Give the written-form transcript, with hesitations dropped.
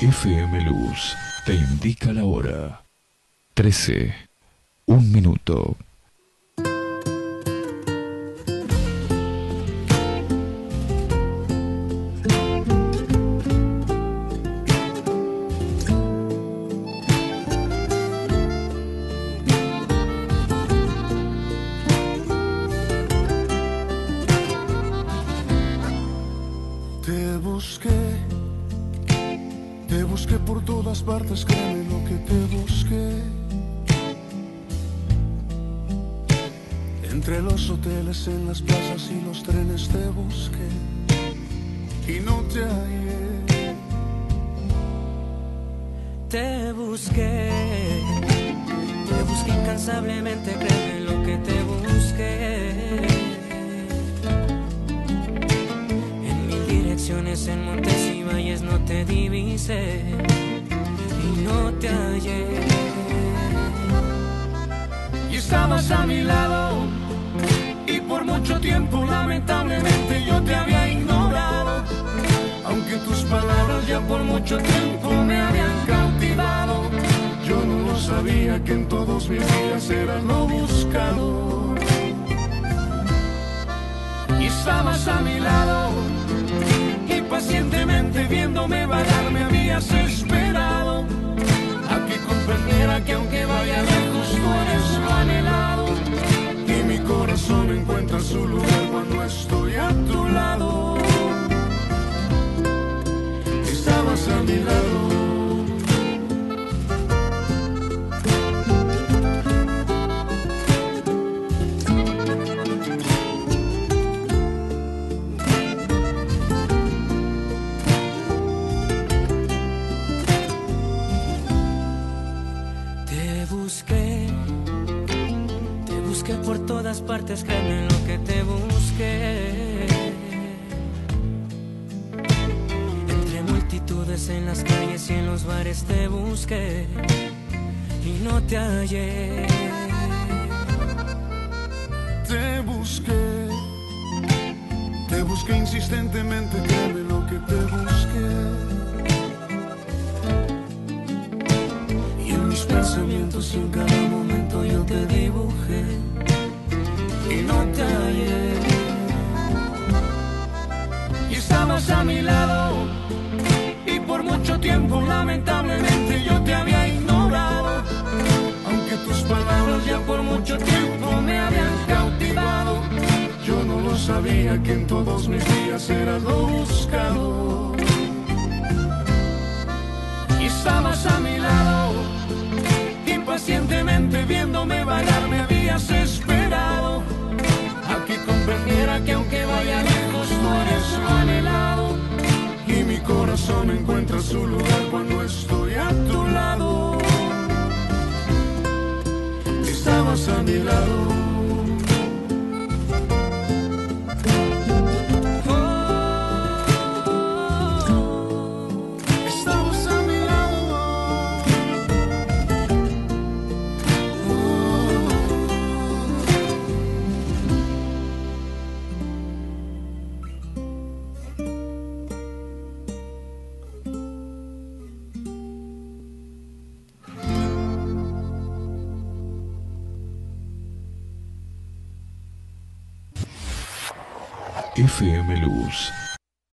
FM Luz te indica la hora. 13, 1 minuto. Te busqué por todas partes, créeme lo que te busqué. Entre los hoteles, en las plazas y los trenes te busqué y no te hallé. Te busqué incansablemente, créeme lo que te busqué. En mil direcciones, en montes y valles no te divisé y no te hallé. Y estabas a mi lado y por mucho tiempo lamentablemente yo te había ignorado, aunque tus palabras ya por mucho tiempo me habían cautivado. Yo no lo sabía que en todos mis días era lo buscado. Y estabas a mi lado y pacientemente viéndome vagar me habías esperado a que comprendiera que aunque vaya lejos tú eres lo anhelado, y mi corazón encuentra su lugar cuando estoy a tu lado. Estabas a mi lado. Te busqué por todas partes, créeme lo que te busqué. Entre multitudes, en las calles y en los bares te busqué y no te hallé. Te busqué insistentemente, créeme lo que te busqué. Pensamientos y en cada momento yo te dibujé y no te hallé. Y estabas a mi lado y por mucho tiempo lamentablemente yo te había ignorado, aunque tus palabras ya por mucho tiempo me habían cautivado. Yo no lo sabía que en todos mis días era lo buscado. Y estabas a mi lado, pacientemente viéndome vagar me habías esperado a que comprendiera que aunque vaya lejos tú eres lo anhelado, y mi corazón encuentra su lugar cuando estoy a tu lado. Estabas a mi lado. FM Luz